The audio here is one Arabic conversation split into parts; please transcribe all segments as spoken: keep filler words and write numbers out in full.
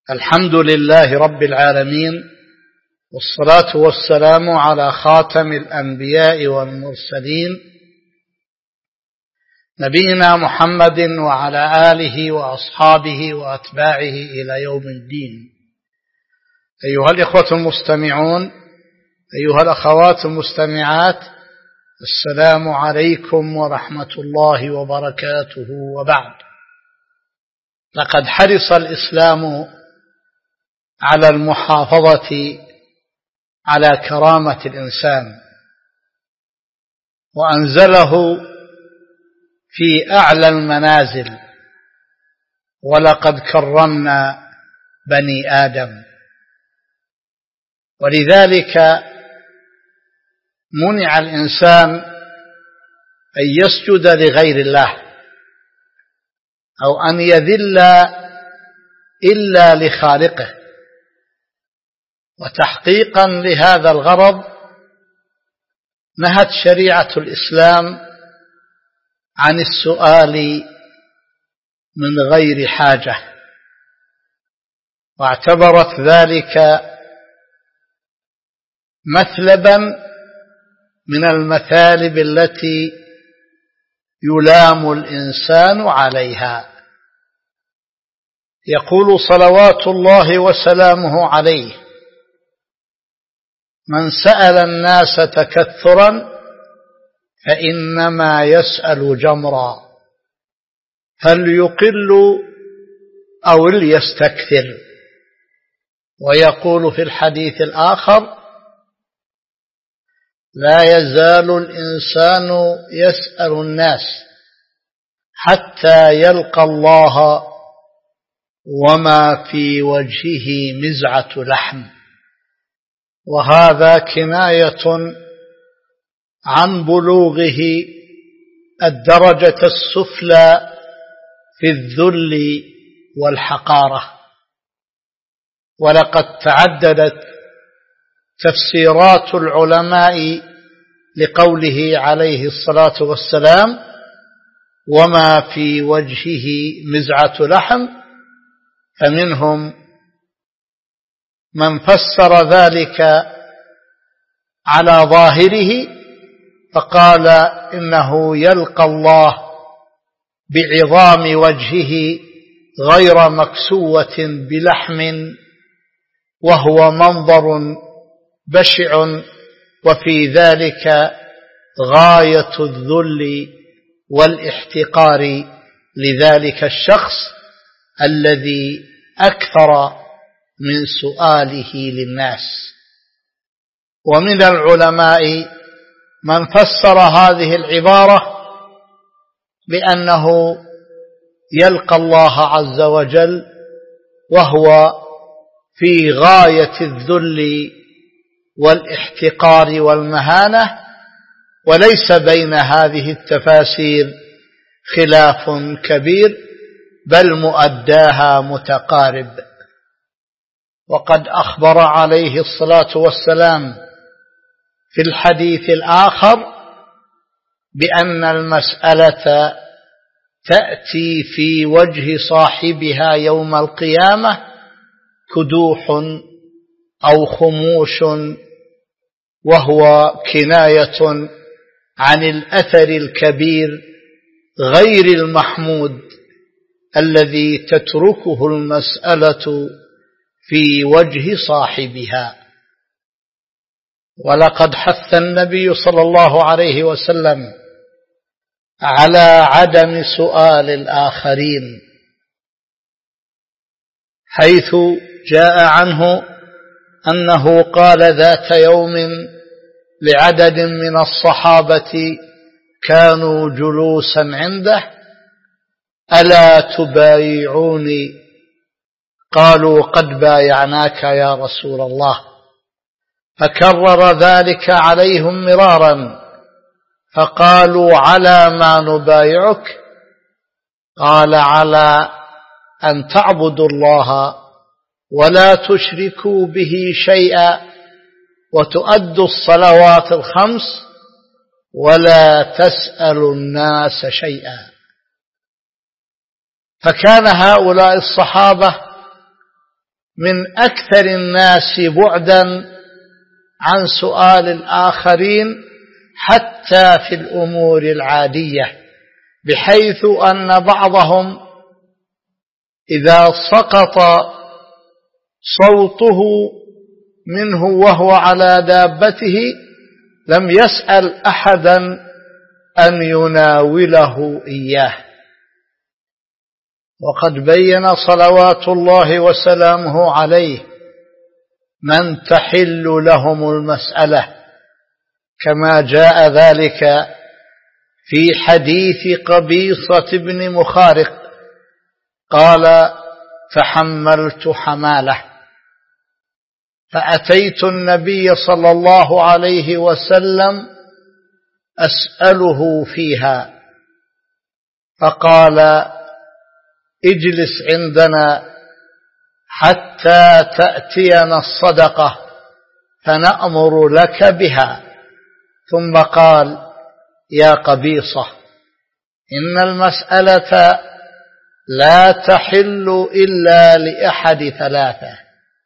الحمد لله رب العالمين، والصلاة والسلام على خاتم الأنبياء والمرسلين نبينا محمد وعلى آله وأصحابه وأتباعه إلى يوم الدين. أيها الإخوة المستمعون، أيها الأخوات المستمعات، السلام عليكم ورحمة الله وبركاته. وبعد، لقد حرص الإسلام على المحافظة على كرامة الإنسان، وأنزله في أعلى المنازل: ولقد كرمنا بني آدم. ولذلك منع الإنسان أن يسجد لغير الله أو أن يذل إلا لخالقه. وتحقيقا لهذا الغرض نهت شريعة الإسلام عن السؤال من غير حاجة، واعتبرت ذلك مثلبا من المثالب التي يلام الإنسان عليها. يقول صلوات الله وسلامه عليه: من سأل الناس تكثرا فإنما يسأل جمرا، فليقل أو ليستكثر. ويقول في الحديث الآخر: لا يزال الإنسان يسأل الناس حتى يلقى الله وما في وجهه مزعة لحم. وهذا كناية عن بلوغه الدرجة السفلى في الذل والحقارة. ولقد تعددت تفسيرات العلماء لقوله عليه الصلاة والسلام: وما في وجهه مزعة لحم، فمنهم من فسر ذلك على ظاهره فقال إنه يلقى الله بعظام وجهه غير مكسوة بلحم، وهو منظر بشع، وفي ذلك غاية الذل والاحتقار لذلك الشخص الذي أكثر من سؤاله للناس. ومن العلماء من فسر هذه العبارة بأنه يلقى الله عز وجل وهو في غاية الذل والاحتقار والمهانة، وليس بين هذه التفاسير خلاف كبير، بل مؤداها متقارب. وقد أخبر عليه الصلاة والسلام في الحديث الآخر بأن المسألة تأتي في وجه صاحبها يوم القيامة كدوح أو خموش، وهو كناية عن الأثر الكبير غير المحمود الذي تتركه المسألة في وجه صاحبها. ولقد حث النبي صلى الله عليه وسلم على عدم سؤال الآخرين، حيث جاء عنه أنه قال ذات يوم لعدد من الصحابة كانوا جلوسا عنده: ألا تبايعوني؟ قالوا: قد بايعناك يا رسول الله. فكرر ذلك عليهم مرارا، فقالوا: على ما نبايعك؟ قال: على أن تعبدوا الله ولا تشركوا به شيئا، وتؤدوا الصلوات الخمس، ولا تسألوا الناس شيئا. فكان هؤلاء الصحابة من أكثر الناس بعدا عن سؤال الآخرين حتى في الأمور العادية، بحيث أن بعضهم إذا سقط صوته منه وهو على دابته لم يسأل أحدا أن يناوله إياه. وقد بين صلوات الله وسلامه عليه من تحل لهم المسألة، كما جاء ذلك في حديث قبيصة بن مخارق قال: تحملت حمالة فأتيت النبي صلى الله عليه وسلم أسأله فيها، فقال: اجلس عندنا حتى تأتينا الصدقة فنأمر لك بها. ثم قال: يا قبيصة، إن المسألة لا تحل إلا لأحد ثلاثة: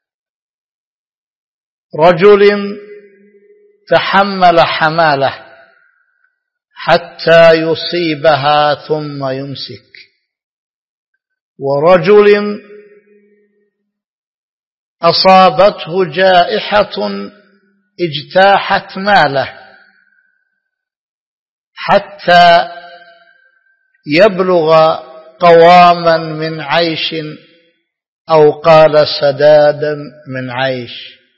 رجل تحمل حماله حتى يصيبها ثم يمسك، ورجل أصابته جائحة اجتاحت ماله حتى يبلغ قواما من عيش، أو قال سدادا من عيش،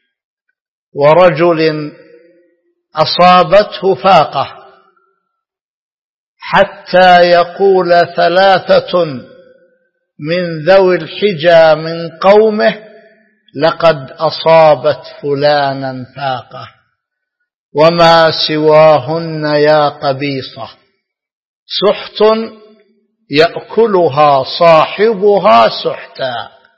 ورجل أصابته فاقة حتى يقول ثلاثة من ذوي الحجى من قومه: لقد أصابت فلانا فاقة، وما سواهن يا قبيصة سحت يأكلها صاحبها سحتا.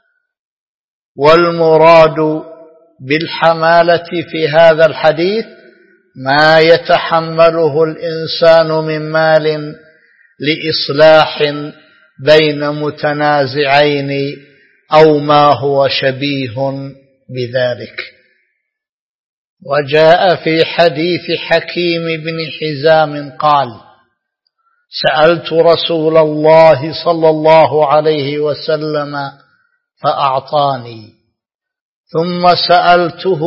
والمراد بالحمالة في هذا الحديث ما يتحمله الإنسان من مال لإصلاح بين متنازعين أو ما هو شبيه بذلك. وجاء في حديث حكيم بن حزام قال: سألت رسول الله صلى الله عليه وسلم فأعطاني، ثم سألته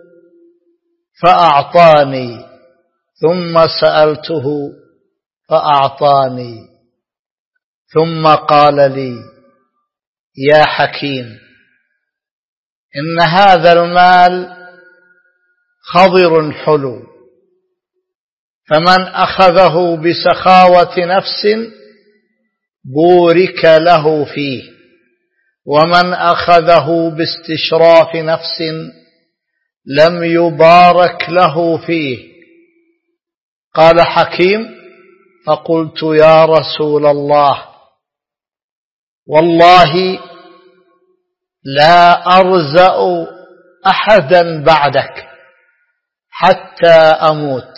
فأعطاني، ثم سألته فأعطاني، ثم قال لي: يا حكيم، إن هذا المال خضر حلو، فمن أخذه بسخاوة نفس بورك له فيه، ومن أخذه باستشراف نفس لم يبارك له فيه. قال حكيم: فقلت: يا رسول الله، والله لا أرزأ أحدا بعدك حتى أموت،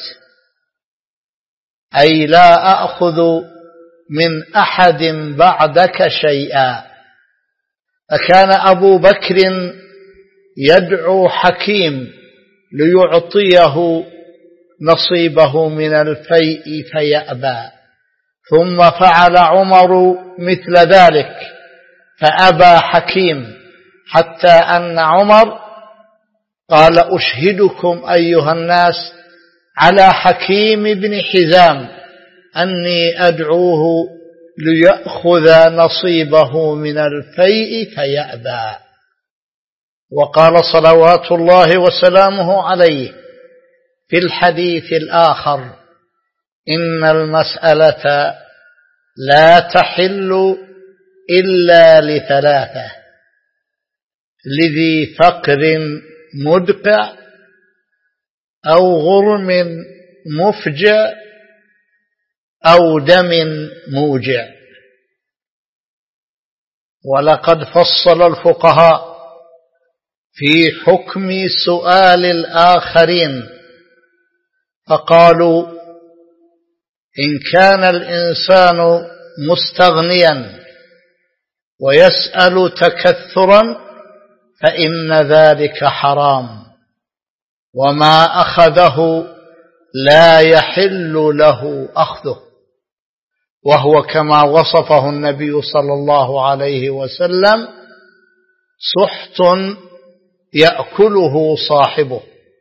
أي لا أأخذ من أحد بعدك شيئا. فكان أبو بكر يدعو حكيم ليعطيه نصيبه من الفيء فيأبى، ثم فعل عمر مثل ذلك فأبى حكيم، حتى أن عمر قال: أشهدكم أيها الناس على حكيم بن حزام أني أدعوه ليأخذ نصيبه من الفيء فيأبى. وقال صلوات الله وسلامه عليه في الحديث الآخر: إن المسألة لا تحل إلا لثلاثة: لذي فقر مدقع، أو غرم مفجع، أو دم موجع. ولقد فصل الفقهاء في حكم سؤال الآخرين فقالوا: إن كان الإنسان مستغنيا ويسأل تكثرا فإن ذلك حرام، وما أخذه لا يحل له أخذه، وهو كما وصفه النبي صلى الله عليه وسلم: سحت يأكله صاحبه.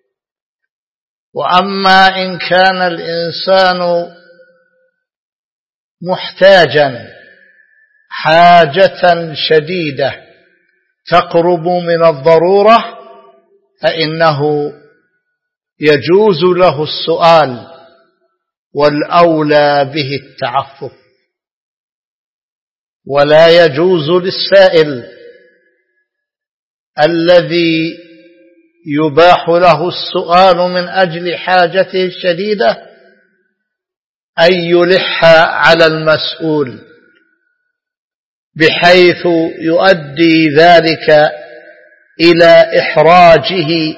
وأما إن كان الإنسان محتاجا حاجة شديدة تقرب من الضرورة، فإنه يجوز له السؤال، والأولى به التعفف. ولا يجوز للسائل الذي يباح له السؤال من أجل حاجته الشديدة أن يلح على المسؤول بحيث يؤدي ذلك إلى إحراجه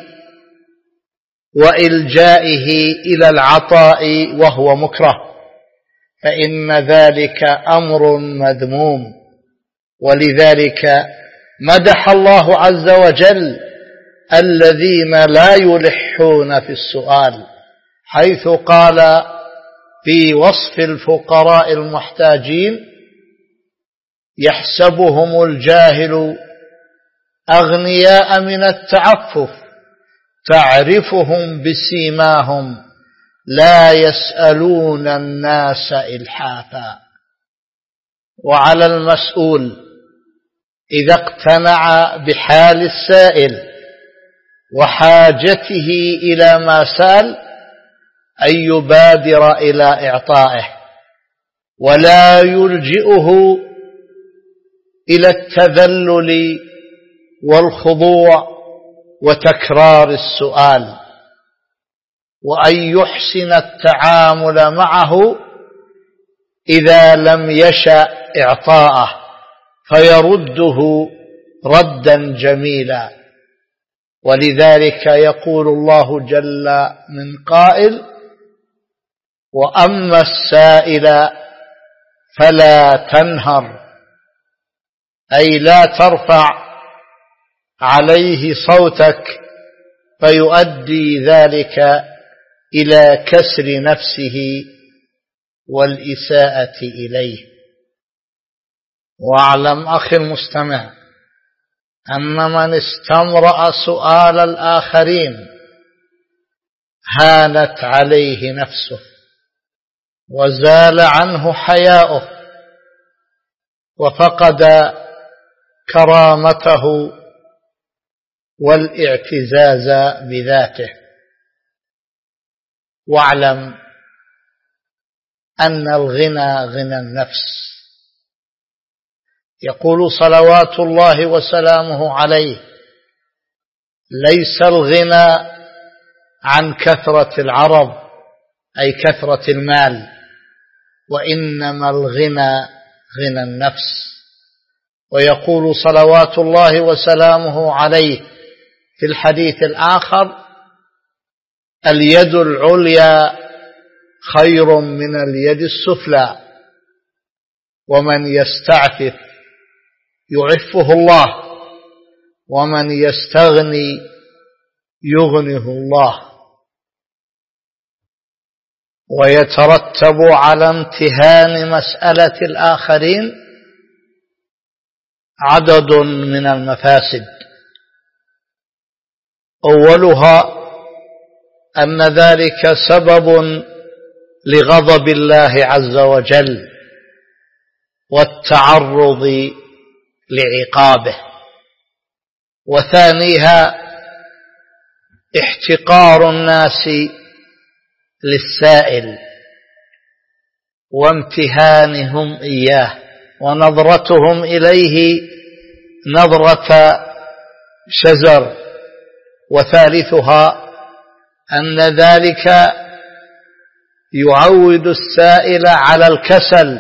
وإلجائه إلى العطاء وهو مكره، فإن ذلك أمر مذموم. ولذلك مدح الله عز وجل الذين لا يلحون في السؤال، حيث قال في وصف الفقراء المحتاجين: يحسبهم الجاهل أغنياء من التعفف تعرفهم بسيماهم لا يسألون الناس إلحافا. وعلى المسؤول إذا اقتنع بحال السائل وحاجته إلى ما سأل أن يبادر إلى إعطائه، ولا يلجئه إلى التذلل والخضوع وتكرار السؤال، وأن يحسن التعامل معه إذا لم يشأ إعطاءه فيرده ردا جميلا. ولذلك يقول الله جل من قائل: وأما السائل فلا تنهر، أي لا ترفع عليه صوتك فيؤدي ذلك إلى كسر نفسه والإساءة إليه. واعلم أخي المستمع أن من استمرأ سؤال الآخرين هانت عليه نفسه وزال عنه حياؤه وفقد كرامته والاعتزاز بذاته. واعلم أن الغنى غنى النفس. يقول صلوات الله وسلامه عليه: ليس الغنى عن كثرة العرض أي كثرة المال، وإنما الغنى غنى النفس. ويقول صلوات الله وسلامه عليه في الحديث الآخر: اليد العليا خير من اليد السفلى، ومن يستعفف يعفه الله، ومن يستغني يغنه الله. ويترتب على امتهان مسألة الآخرين عدد من المفاسد، أولها أن ذلك سبب لغضب الله عز وجل والتعرض لعقابه، وثانيها احتقار الناس للسائل وامتهانهم إياه ونظرتهم إليه نظرة شزر، وثالثها أن ذلك يعود السائل على الكسل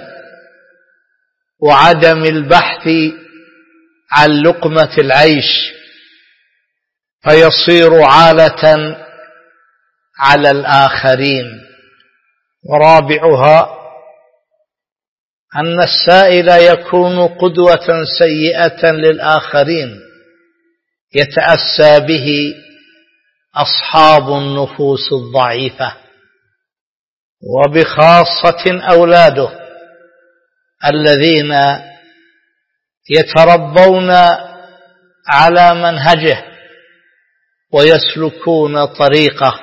وعدم البحث عن لقمة العيش، فيصير عالة على الآخرين. ورابعها أن السائل يكون قدوة سيئة للآخرين يتأسى به أصحاب النفوس الضعيفة، وبخاصة أولاده الذين يتربون على منهجه ويسلكون طريقه،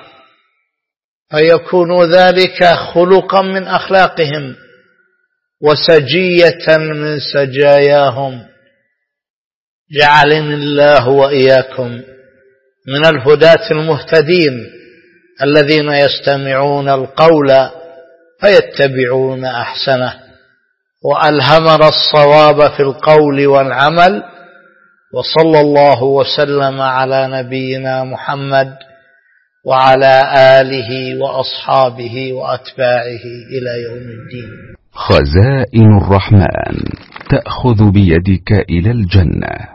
فيكون ذلك خلقا من أخلاقهم وسجية من سجاياهم. جعلني الله وإياكم من الهداة المهتدين الذين يستمعون القول فيتبعون أحسنه، وألهمنا الصواب في القول والعمل. وصلى الله وسلم على نبينا محمد وعلى آله وأصحابه وأتباعه إلى يوم الدين. خزائن الرحمن تأخذ بيدك إلى الجنة.